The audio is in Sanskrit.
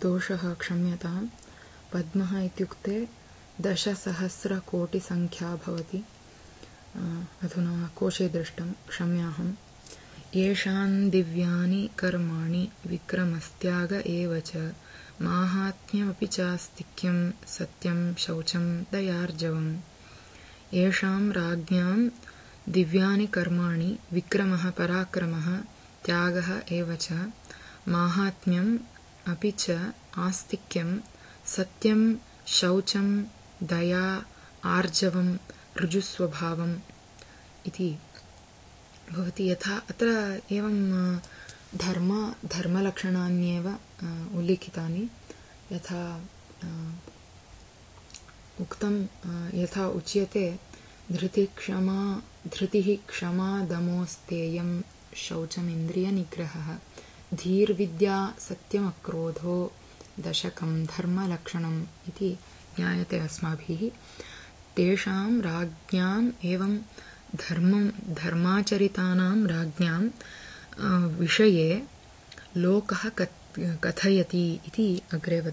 दोषः क्षम्यतां पद्मः इत्युक्ते 10,000,000,000 भवति अधुना कोशे दृष्टं क्षम्याहम् येषां दिव्यानि कर्माणि विक्रमस्त्याग एव च माहात्म्यमपि चास्तिक्यं सत्यं शौचं दयार्जवम् येषां राज्ञां दिव्यानि कर्माणि विक्रमः पराक्रमः त्यागः एव च माहात्म्यम् अपि च आस्तिक्यं सत्यं शौचं दया आर्जवं ऋजुस्वभावम् इति भवति। यथा अत्र एवं धर्मलक्षणान्येव उल्लिखितानि यथा उक्तं यथा उच्यते धृतिः क्षमा दमोस्तेयं शौचमिन्द्रियनिग्रहः धीर्विद्या सत्यमक्रोधो दशकं धर्मलक्षणम् इति ज्ञायते अस्माभिः। तेषां राज्ञाम् एवं धर्माचरितानां राज्ञां विषये लोकः कथयति इति अग्रे वदति।